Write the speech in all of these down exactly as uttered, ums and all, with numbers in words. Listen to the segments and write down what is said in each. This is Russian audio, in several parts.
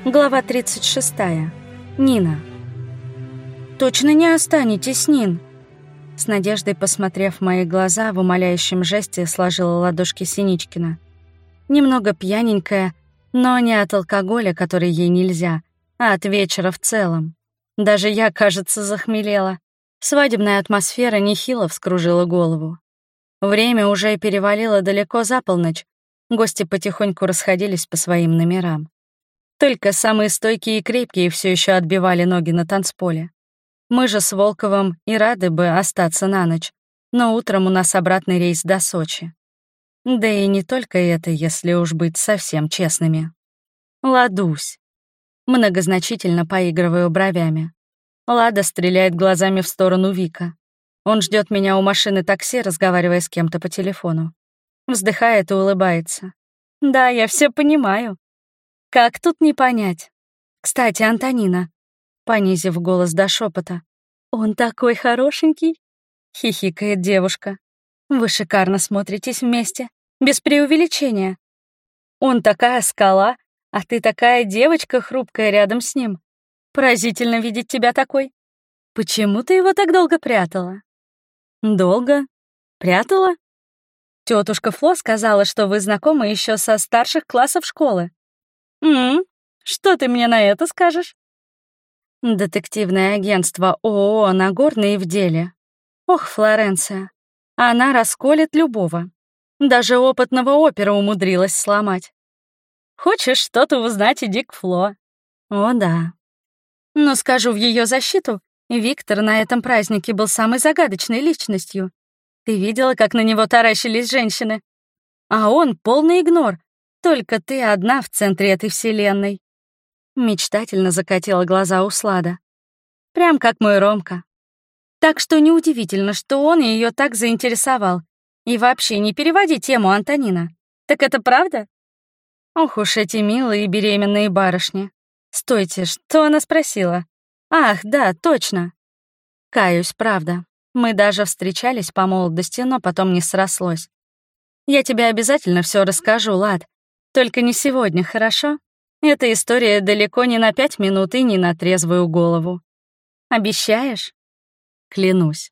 Глава тридцать шестая. Нина. «Точно не останетесь, Нин?» С надеждой, посмотрев в мои глаза, в умоляющем жесте сложила ладошки Синичкина. Немного пьяненькая, но не от алкоголя, который ей нельзя, а от вечера в целом. Даже я, кажется, захмелела. Свадебная атмосфера нехило вскружила голову. Время уже перевалило далеко за полночь, гости потихоньку расходились по своим номерам. Только самые стойкие и крепкие все еще отбивали ноги на танцполе. Мы же с Волковым и рады бы остаться на ночь, но утром у нас обратный рейс до Сочи. Да и не только это, если уж быть совсем честными. Ладусь. Многозначительно поигрываю бровями. Лада стреляет глазами в сторону Вика. Он ждет меня у машины такси, разговаривая с кем-то по телефону. Вздыхает и улыбается. Да, я все понимаю. Как тут не понять? Кстати, Антонина, понизив голос до шепота, он такой хорошенький, хихикает девушка. Вы шикарно смотритесь вместе, без преувеличения. Он такая скала, а ты такая девочка хрупкая рядом с ним. Поразительно видеть тебя такой. Почему ты его так долго прятала? Долго? Прятала? Тетушка Фло сказала, что вы знакомы еще со старших классов школы. «М-м, что ты мне на это скажешь?» Детективное агентство ООО «Нагорный» в деле. Ох, Флоренция, она расколет любого. Даже опытного опера умудрилась сломать. Хочешь что-то узнать, иди к Фло. О, да. Но скажу в ее защиту, Виктор на этом празднике был самой загадочной личностью. Ты видела, как на него таращились женщины? А он полный игнор. Только ты одна в центре этой вселенной. Мечтательно закатила глаза Услада. Прям как мой Ромка. Так что неудивительно, что он ее так заинтересовал. И вообще не переводи тему, Антонина. Так это правда? Ох уж эти милые беременные барышни. Стойте, что она спросила? Ах, да, точно. Каюсь, правда. Мы даже встречались по молодости, но потом не срослось. Я тебе обязательно все расскажу, Лад. Только не сегодня, хорошо? Эта история далеко не на пять минут и не на трезвую голову. Обещаешь? Клянусь.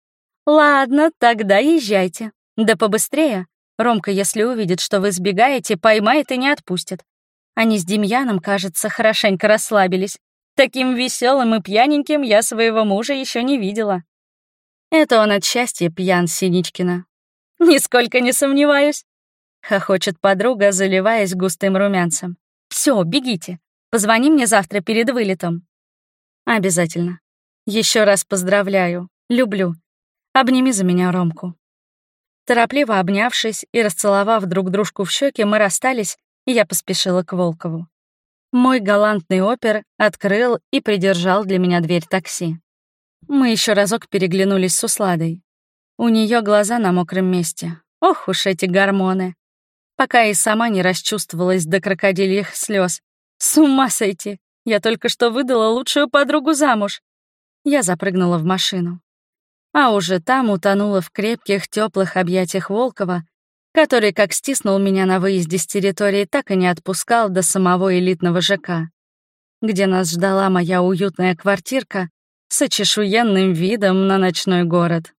Ладно, тогда езжайте. Да побыстрее. Ромка, если увидит, что вы сбегаете, поймает и не отпустит. Они с Демьяном, кажется, хорошенько расслабились. Таким веселым и пьяненьким я своего мужа еще не видела. Это он от счастья пьян, Синичкина. Нисколько не сомневаюсь. Хохочет подруга, заливаясь густым румянцем. Все, бегите. Позвони мне завтра перед вылетом. Обязательно. Еще раз поздравляю. Люблю. Обними за меня Ромку. Торопливо обнявшись и расцеловав друг дружку в щеки, мы расстались, и я поспешила к Волкову. Мой галантный опер открыл и придержал для меня дверь такси. Мы еще разок переглянулись с Усладой. У нее глаза на мокром месте. Ох уж эти гормоны. Пока и сама не расчувствовалась до крокодильих слез. С ума сойти! Я только что выдала лучшую подругу замуж. Я запрыгнула в машину. А уже там утонула в крепких, теплых объятиях Волкова, который как стиснул меня на выезде с территории, так и не отпускал до самого элитного ЖК, где нас ждала моя уютная квартирка с очешуенным видом на ночной город.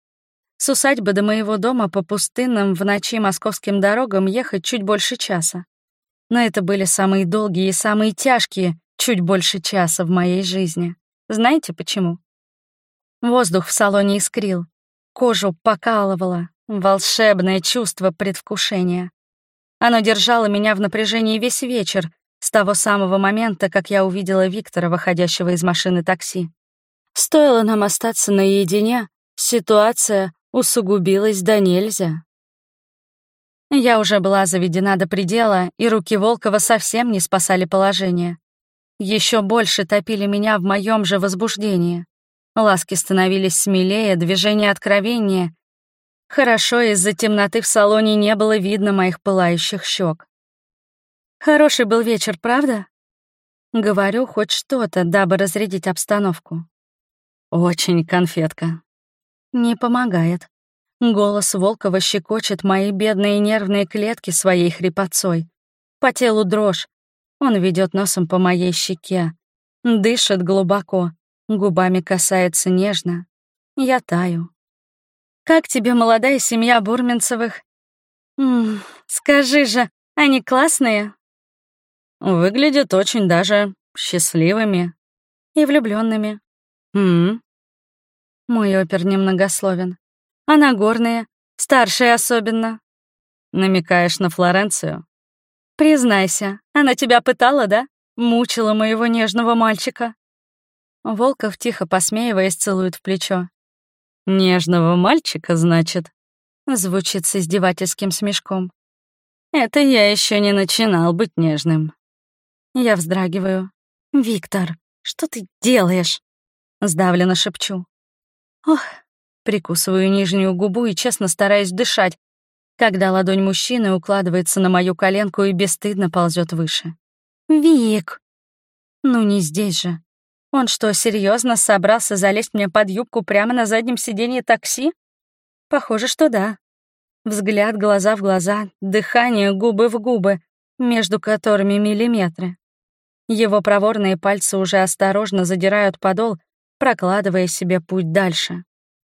С усадьбы до моего дома по пустынным в ночи московским дорогам ехать чуть больше часа. Но это были самые долгие и самые тяжкие чуть больше часа в моей жизни. Знаете почему? Воздух в салоне искрил, кожу покалывало, волшебное чувство предвкушения. Оно держало меня в напряжении весь вечер, с того самого момента, как я увидела Виктора, выходящего из машины такси. Стоило нам остаться наедине, ситуация усугубилась до нельзя. Я уже была заведена до предела, и руки Волкова совсем не спасали положение. Еще больше топили меня в моем же возбуждении. Ласки становились смелее, движения откровеннее. Хорошо, из-за темноты в салоне не было видно моих пылающих щек. Хороший был вечер, правда? Говорю хоть что-то, дабы разрядить обстановку. Очень, конфетка. Не помогает. Голос Волкова щекочет мои бедные нервные клетки своей хрипотцой. По телу дрожь. Он ведет носом по моей щеке, дышит глубоко, губами касается нежно. Я таю. «Как тебе молодая семья Бурминцевых? М, скажи же, они классные?» «Выглядят очень даже счастливыми». «И влюбленными. «М-м». Мой опер немногословен. А Нагорные, старшие особенно. «Намекаешь на Флоренцию?» Признайся, она тебя пытала, да? Мучила моего нежного мальчика. Волков, тихо посмеиваясь, целует в плечо. «Нежного мальчика, значит?» Звучит с издевательским смешком. «Это я еще не начинал быть нежным». Я вздрагиваю. «Виктор, что ты делаешь?» Сдавленно шепчу. Ох, прикусываю нижнюю губу и честно стараюсь дышать, когда ладонь мужчины укладывается на мою коленку и бесстыдно ползет выше. «Вик!» Ну не здесь же. Он что, серьезно собрался залезть мне под юбку прямо на заднем сиденье такси? Похоже, что да. Взгляд глаза в глаза, дыхание губы в губы, между которыми миллиметры. Его проворные пальцы уже осторожно задирают подол, прокладывая себе путь дальше.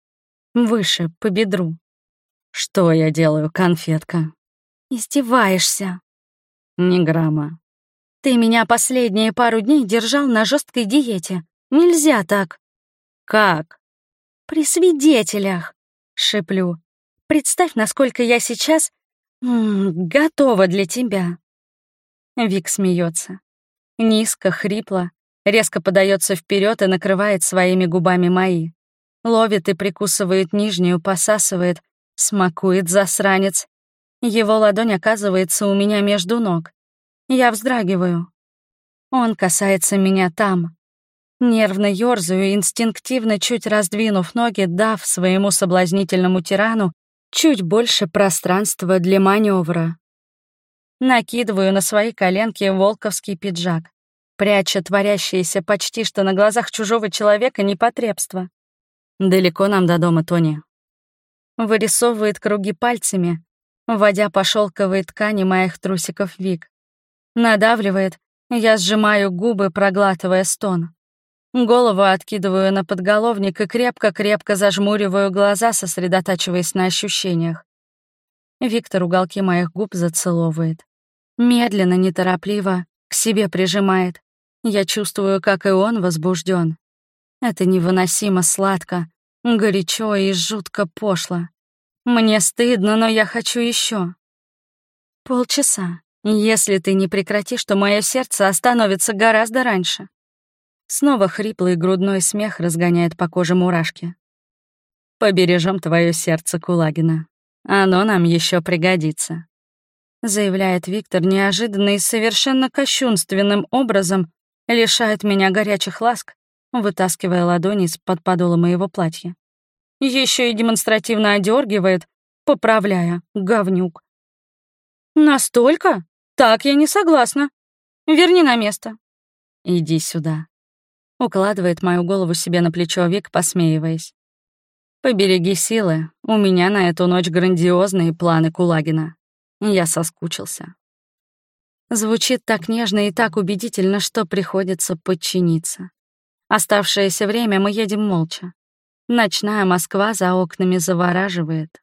Выше, по бедру. «Что я делаю, конфетка?» «Издеваешься?» «Ни грамма». «Ты меня последние пару дней держал на жесткой диете. Нельзя так». «Как?» «При свидетелях», — шеплю. «Представь, насколько я сейчас м, готова для тебя». Вик смеется. Низко, хрипло, резко подается вперед и накрывает своими губами мои. Ловит и прикусывает нижнюю, посасывает, смакует засранец. Его ладонь оказывается у меня между ног. Я вздрагиваю. Он касается меня там. Нервно ёрзаю, инстинктивно чуть раздвинув ноги, дав своему соблазнительному тирану чуть больше пространства для маневра. Накидываю на свои коленки волковский пиджак, пряча творящееся почти что на глазах чужого человека непотребство. «Далеко нам до дома, Тони?» Вырисовывает круги пальцами, вводя по шелковой ткани моих трусиков Вик. Надавливает, я сжимаю губы, проглатывая стон. Голову откидываю на подголовник и крепко-крепко зажмуриваю глаза, сосредотачиваясь на ощущениях. Виктор уголки моих губ зацеловывает. Медленно, неторопливо, к себе прижимает. Я чувствую, как и он возбужден. Это невыносимо сладко, горячо и жутко пошло. Мне стыдно, но я хочу еще. Полчаса. Если ты не прекратишь, то мое сердце остановится гораздо раньше. Снова хриплый грудной смех разгоняет по коже мурашки. «Побережем твое сердце, Кулагина. Оно нам еще пригодится», — заявляет Виктор неожиданно и совершенно кощунственным образом, лишает меня горячих ласк, вытаскивая ладони из-под подола моего платья. Еще и демонстративно одергивает, поправляя, говнюк. «Настолько? Так я не согласна. Верни на место». «Иди сюда», — укладывает мою голову себе на плечо Вик, посмеиваясь. «Побереги силы, у меня на эту ночь грандиозные планы, Кулагина. Я соскучился». Звучит так нежно и так убедительно, что приходится подчиниться. Оставшееся время мы едем молча. Ночная Москва за окнами завораживает.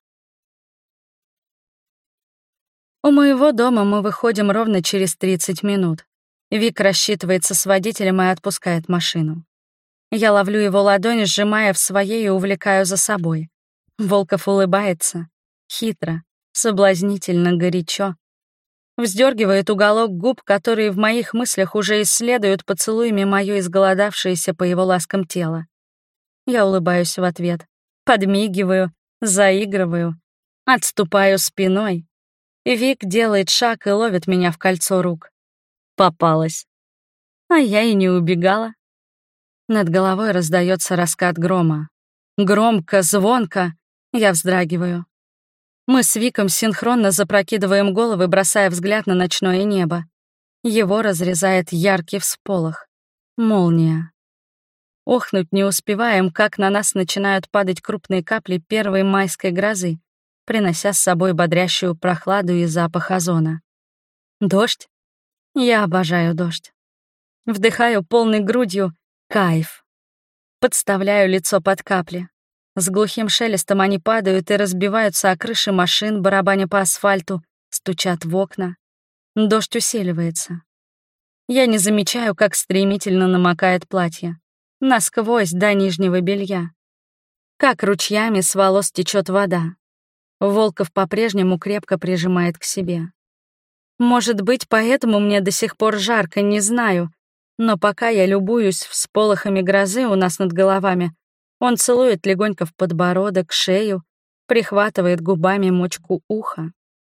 У моего дома мы выходим ровно через тридцать минут. Вик рассчитывается с водителем и отпускает машину. Я ловлю его ладонь, сжимая в своей и увлекаю за собой. Волков улыбается. Хитро, соблазнительно, горячо. Вздергивает уголок губ, которые в моих мыслях уже исследуют поцелуями моё изголодавшееся по его ласкам тело. Я улыбаюсь в ответ, подмигиваю, заигрываю, отступаю спиной. Вик делает шаг и ловит меня в кольцо рук. Попалась. А я и не убегала. Над головой раздается раскат грома. Громко, звонко. Я вздрагиваю. Мы с Виком синхронно запрокидываем головы, бросая взгляд на ночное небо. Его разрезает яркий всполох. Молния. Охнуть не успеваем, как на нас начинают падать крупные капли первой майской грозы, принося с собой бодрящую прохладу и запах озона. Дождь? Я обожаю дождь. Вдыхаю полной грудью кайф. Подставляю лицо под капли. С глухим шелестом они падают и разбиваются о крыши машин, барабаня по асфальту, стучат в окна. Дождь усиливается. Я не замечаю, как стремительно намокает платье. Насквозь до нижнего белья. Как ручьями с волос течет вода. Волков по-прежнему крепко прижимает к себе. Может быть, поэтому мне до сих пор жарко, не знаю. Но пока я любуюсь всполохами грозы у нас над головами, он целует легонько в подбородок, шею, прихватывает губами мочку уха.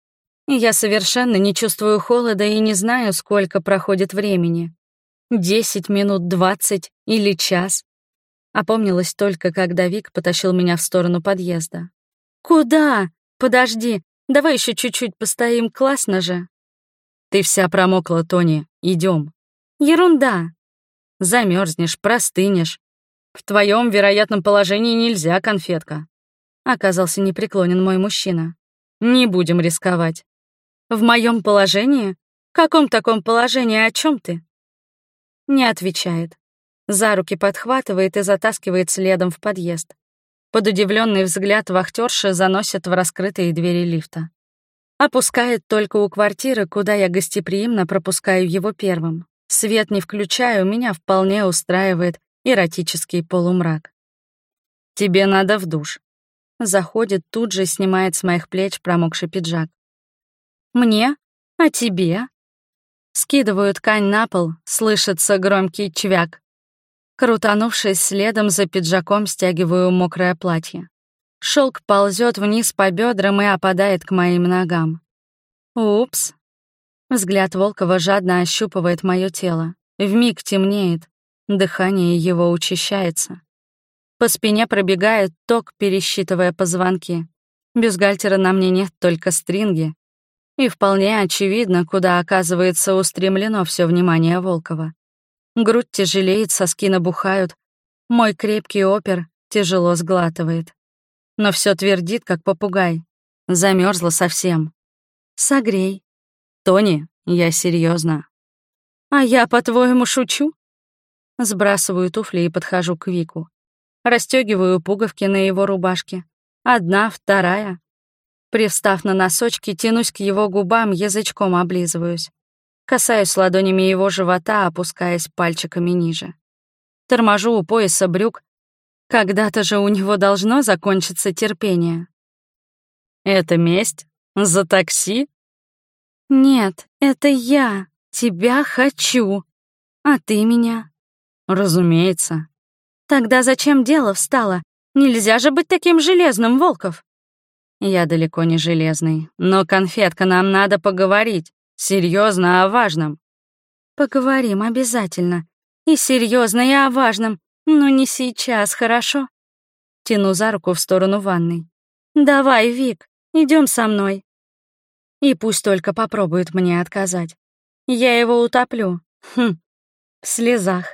Я совершенно не чувствую холода и не знаю, сколько проходит времени. Десять минут, двадцать или час. Опомнилась только, когда Вик потащил меня в сторону подъезда. «Куда? Подожди, давай еще чуть-чуть постоим, классно же». «Ты вся промокла, Тони, идем». «Ерунда». «Замерзнешь, простынешь. В твоем вероятном положении нельзя, конфетка». Оказался непреклонен мой мужчина. «Не будем рисковать». «В моем положении? В каком таком положении, о чем ты?» Не отвечает. За руки подхватывает и затаскивает следом в подъезд. Под удивленный взгляд вахтерши заносит в раскрытые двери лифта. Опускает только у квартиры, куда я гостеприимно пропускаю его первым. Свет не включаю, меня вполне устраивает эротический полумрак. «Тебе надо в душ». Заходит, тут же снимает с моих плеч промокший пиджак. «Мне? А тебе?» Скидываю ткань на пол, слышится громкий чвяк. Крутанувшись следом за пиджаком, стягиваю мокрое платье. Шелк ползет вниз по бедрам и опадает к моим ногам. Упс. Взгляд Волкова жадно ощупывает мое тело. Вмиг темнеет, дыхание его учащается. По спине пробегает ток, пересчитывая позвонки. Бюстгальтера на мне нет, только стринги. И вполне очевидно, куда оказывается устремлено все внимание Волкова. Грудь тяжелеет, соски набухают. Мой крепкий опер тяжело сглатывает. Но все твердит, как попугай. Замерзла совсем. «Согрей». «Тони, я серьезно. «А я, по-твоему, шучу?» Сбрасываю туфли и подхожу к Вику. Расстёгиваю пуговки на его рубашке. Одна, вторая. Привстав на носочки, тянусь к его губам, язычком облизываюсь. Касаюсь ладонями его живота, опускаясь пальчиками ниже. Торможу у пояса брюк. Когда-то же у него должно закончиться терпение. «Это месть? За такси?» «Нет, это я. Тебя хочу. А ты меня?» «Разумеется». «Тогда зачем дело встало? Нельзя же быть таким железным, Волков». «Я далеко не железный. Но, конфетка, нам надо поговорить. Серьезно о важном». «Поговорим обязательно. И серьезно, и о важном. Но не сейчас, хорошо?» Тяну за руку в сторону ванной. «Давай, Вик, идем со мной». И пусть только попробует мне отказать. Я его утоплю. Хм, в слезах.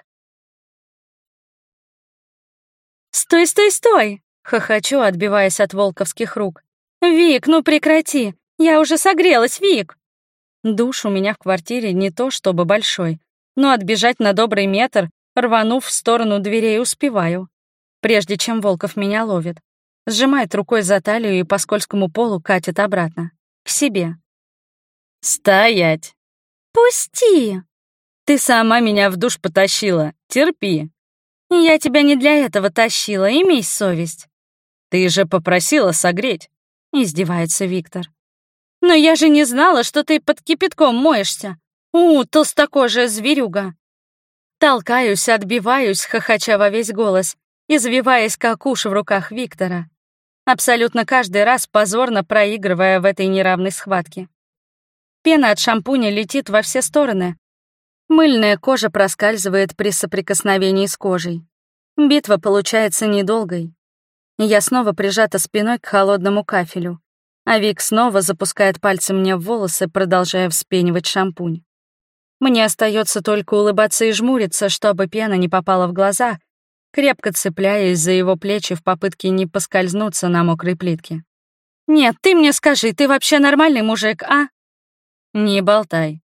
«Стой, стой, стой!» — хохочу, отбиваясь от волковских рук. «Вик, ну прекрати! Я уже согрелась, Вик!» Душ у меня в квартире не то чтобы большой, но отбежать на добрый метр, рванув в сторону дверей, успеваю. Прежде чем Волков меня ловит. Сжимает рукой за талию и по скользкому полу катит обратно. К себе. «Стоять!» «Пусти!» «Ты сама меня в душ потащила. Терпи!» «Я тебя не для этого тащила, имей совесть!» «Ты же попросила согреть!» — издевается Виктор. «Но я же не знала, что ты под кипятком моешься! У, толстокожая зверюга!» Толкаюсь, отбиваюсь, хохоча во весь голос, извиваясь, как уж в руках Виктора. Абсолютно каждый раз позорно проигрывая в этой неравной схватке. Пена от шампуня летит во все стороны. Мыльная кожа проскальзывает при соприкосновении с кожей. Битва получается недолгой. Я снова прижата спиной к холодному кафелю, а Вик снова запускает пальцы мне в волосы, продолжая вспенивать шампунь. Мне остается только улыбаться и жмуриться, чтобы пена не попала в глаза, крепко цепляясь за его плечи в попытке не поскользнуться на мокрой плитке. «Нет, ты мне скажи, ты вообще нормальный мужик, а?» «Не болтай.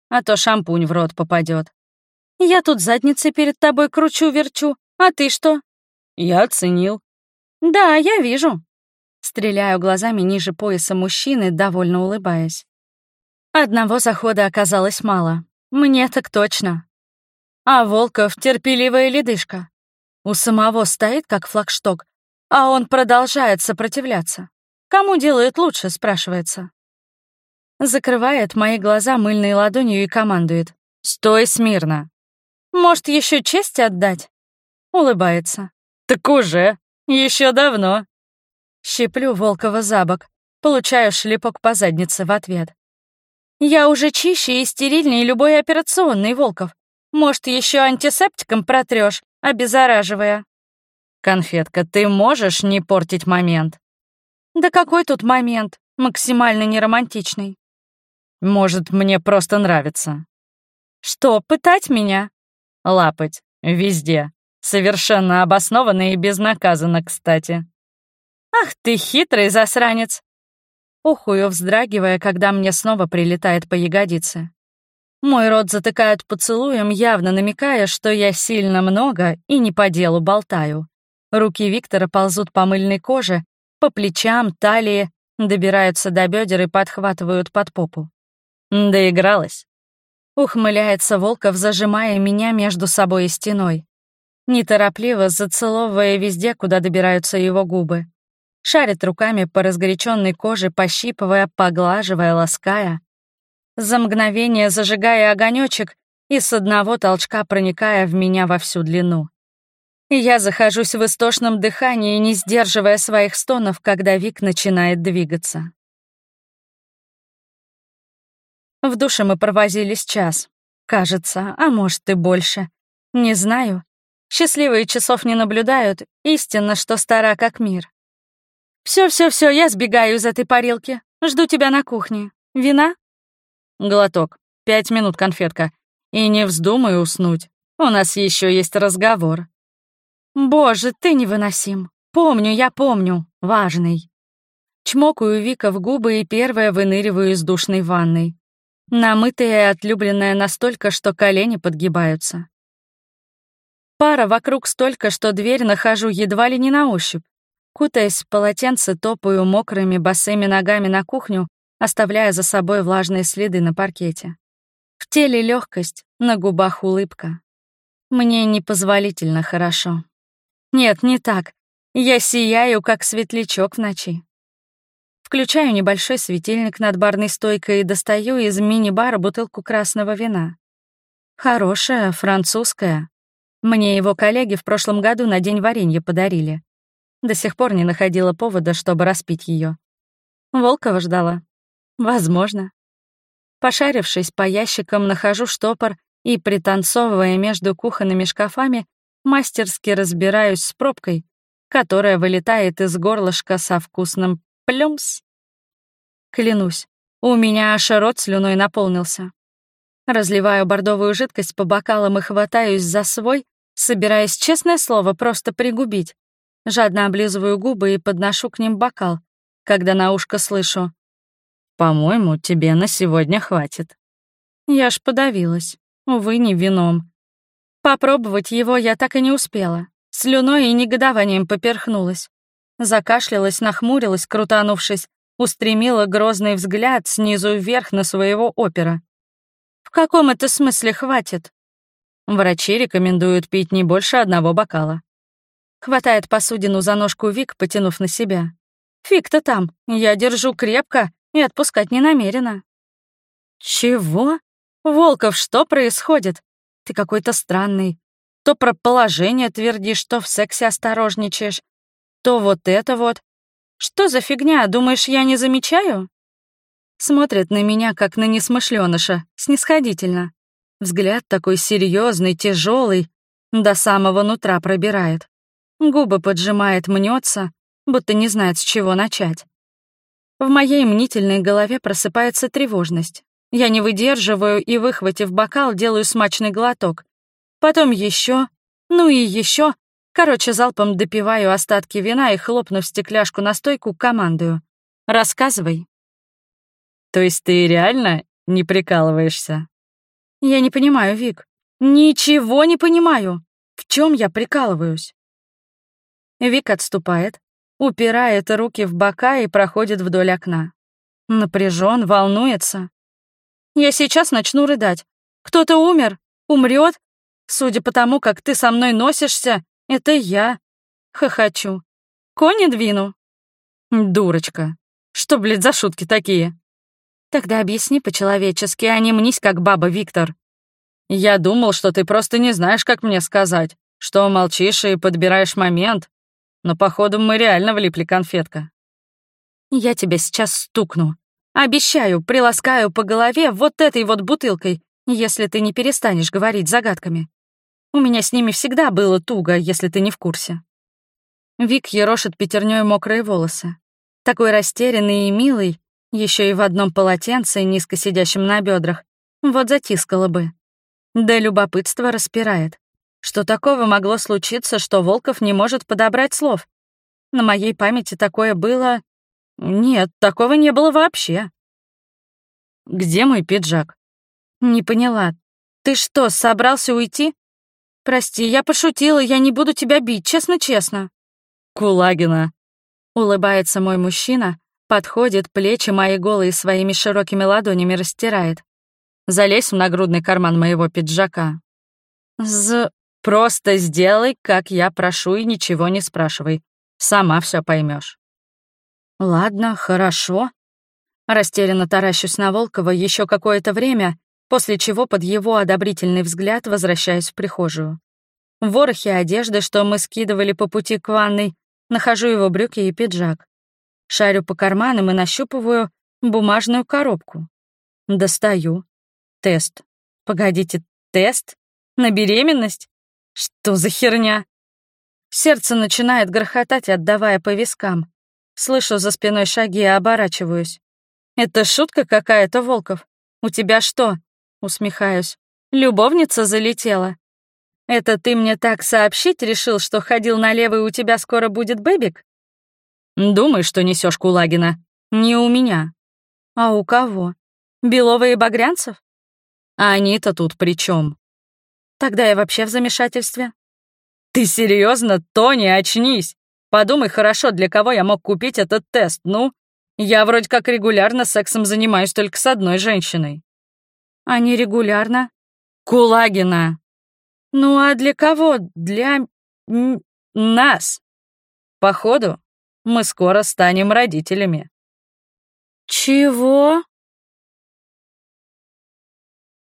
а то шампунь в рот попадет. Я тут задницей перед тобой кручу-верчу, а ты что? Я оценил. Да, я вижу. Стреляю глазами ниже пояса мужчины, довольно улыбаясь. Одного захода оказалось мало. Мне так точно. А Волков — терпеливая ледышка. У самого стоит как флагшток, а он продолжает сопротивляться. Кому делает лучше, спрашивается. Закрывает мои глаза мыльной ладонью и командует. «Стой смирно». «Может, еще честь отдать?» Улыбается. «Так уже. Еще давно». Щиплю Волкова за бок, получаю шлепок по заднице в ответ. «Я уже чище и стерильнее любой операционный, Волков. Может, еще антисептиком протрешь, обеззараживая?» «Конфетка, ты можешь не портить момент?» «Да какой тут момент? Максимально неромантичный». «Может, мне просто нравится». «Что, пытать меня?» «Лапать. Везде. Совершенно обоснованно и безнаказанно, кстати». «Ах ты хитрый засранец!» Ухую, вздрагивая, когда мне снова прилетает по ягодице. Мой рот затыкают поцелуем, явно намекая, что я сильно много и не по делу болтаю. Руки Виктора ползут по мыльной коже, по плечам, талии, добираются до бедер и подхватывают под попу. «Доигралась?» Ухмыляется Волков, зажимая меня между собой и стеной. Неторопливо зацеловывая везде, куда добираются его губы. Шарит руками по разгоряченной коже, пощипывая, поглаживая, лаская. За мгновение зажигая огонечек и с одного толчка проникая в меня во всю длину. Я захожусь в истошном дыхании, не сдерживая своих стонов, когда Вик начинает двигаться. В душе мы провозились час. Кажется, а может и больше. Не знаю. Счастливые часов не наблюдают, истинно, что стара как мир. Все-все-все, я сбегаю из этой парилки. Жду тебя на кухне. Вина?» Глоток. Пять минут, конфетка. И не вздумай уснуть. У нас еще есть разговор. Боже, ты невыносим. Помню, я помню. Важный. Чмокаю Вика в губы и первая выныриваю из душной ванной. Намытая и отлюбленная настолько, что колени подгибаются. Пара вокруг столько, что дверь нахожу едва ли не на ощупь. Кутаясь в полотенце, топаю мокрыми босыми ногами на кухню, оставляя за собой влажные следы на паркете. В теле легкость, на губах улыбка. Мне непозволительно хорошо. Нет, не так. Я сияю, как светлячок в ночи. Включаю небольшой светильник над барной стойкой и достаю из мини-бара бутылку красного вина. Хорошая, французская. Мне его коллеги в прошлом году на день варенья подарили. До сих пор не находила повода, чтобы распить ее. Волкова ждала. Возможно. Пошарившись по ящикам, нахожу штопор и, пританцовывая между кухонными шкафами, мастерски разбираюсь с пробкой, которая вылетает из горлышка со вкусным плюмс. Клянусь, у меня аж рот слюной наполнился. Разливаю бордовую жидкость по бокалам и хватаюсь за свой, собираясь, честное слово, просто пригубить. Жадно облизываю губы и подношу к ним бокал, когда на ушко слышу: «По-моему, тебе на сегодня хватит». Я ж подавилась. Увы, не вином. Попробовать его я так и не успела. Слюной и негодованием поперхнулась. Закашлялась, нахмурилась, крутанувшись, устремила грозный взгляд снизу вверх на своего опера. В каком это смысле хватит? Врачи рекомендуют пить не больше одного бокала. Хватает посудину за ножку Вик, потянув на себя. Фиг-то там, я держу крепко и отпускать не намерена. Чего? Волков, что происходит? Ты какой-то странный. То про положение твердишь, то в сексе осторожничаешь, то вот это вот. Что за фигня, думаешь, я не замечаю? Смотрит на меня, как на несмышленыша, снисходительно. Взгляд такой серьезный, тяжелый, до самого нутра пробирает. Губы поджимает, мнется, будто не знает, с чего начать. В моей мнительной голове просыпается тревожность. Я не выдерживаю и, выхватив бокал, делаю смачный глоток. Потом еще, ну и еще. Короче, залпом допиваю остатки вина и, хлопнув стекляшку на стойку, командую: «Рассказывай». «То есть ты реально не прикалываешься?» Я не понимаю, Вик. Ничего не понимаю. В чем я прикалываюсь? Вик отступает, упирает руки в бока и проходит вдоль окна. Напряжен, волнуется. Я сейчас начну рыдать. Кто-то умер, умрет. Судя по тому, как ты со мной носишься, это я. Хохочу. Кони двину. Дурочка. Что, блядь, за шутки такие? Тогда объясни по-человечески, а не мнись, как баба, Виктор. Я думал, что ты просто не знаешь, как мне сказать, что молчишь и подбираешь момент. Но, походу, мы реально влипли, конфетка. Я тебя сейчас стукну. Обещаю, приласкаю по голове вот этой вот бутылкой, если ты не перестанешь говорить загадками. У меня с ними всегда было туго, если ты не в курсе. Вик ерошит пятернёй мокрые волосы. Такой растерянный и милый, еще и в одном полотенце, низко сидящем на бедрах. Вот затискала бы. Да любопытство распирает. Что такого могло случиться, что Волков не может подобрать слов? На моей памяти такое было... Нет, такого не было вообще. Где мой пиджак? Не поняла. Ты что, собрался уйти? Прости, я пошутила, я не буду тебя бить, честно-честно. Кулагина. Улыбается мой мужчина, подходит, плечи мои голые своими широкими ладонями растирает. Залезь в нагрудный карман моего пиджака. З... Просто сделай, как я прошу, и ничего не спрашивай. Сама все поймешь. Ладно, хорошо. Растерянно таращусь на Волкова еще какое-то время, после чего под его одобрительный взгляд возвращаюсь в прихожую. В ворохе одежды, что мы скидывали по пути к ванной, нахожу его брюки и пиджак. Шарю по карманам и нащупываю бумажную коробку. Достаю. Тест. Погодите, тест? На беременность? Что за херня? Сердце начинает грохотать, отдавая по вискам. Слышу за спиной шаги и оборачиваюсь. «Это шутка какая-то, Волков? У тебя что?» Усмехаюсь. «Любовница залетела? Это ты мне так сообщить решил, что ходил налево и у тебя скоро будет бэбик?» «Думай, что несешь, Кулагина. Не у меня». «А у кого? Белова и Багрянцев?» «А они-то тут при чем? Тогда я вообще в замешательстве». «Ты серьезно, Тони, очнись! Подумай хорошо, для кого я мог купить этот тест, ну? Я вроде как регулярно сексом занимаюсь только с одной женщиной». «А не регулярно?» «Кулагина!» «Ну а для кого? Для... м- нас. Походу, мы скоро станем родителями». «Чего?»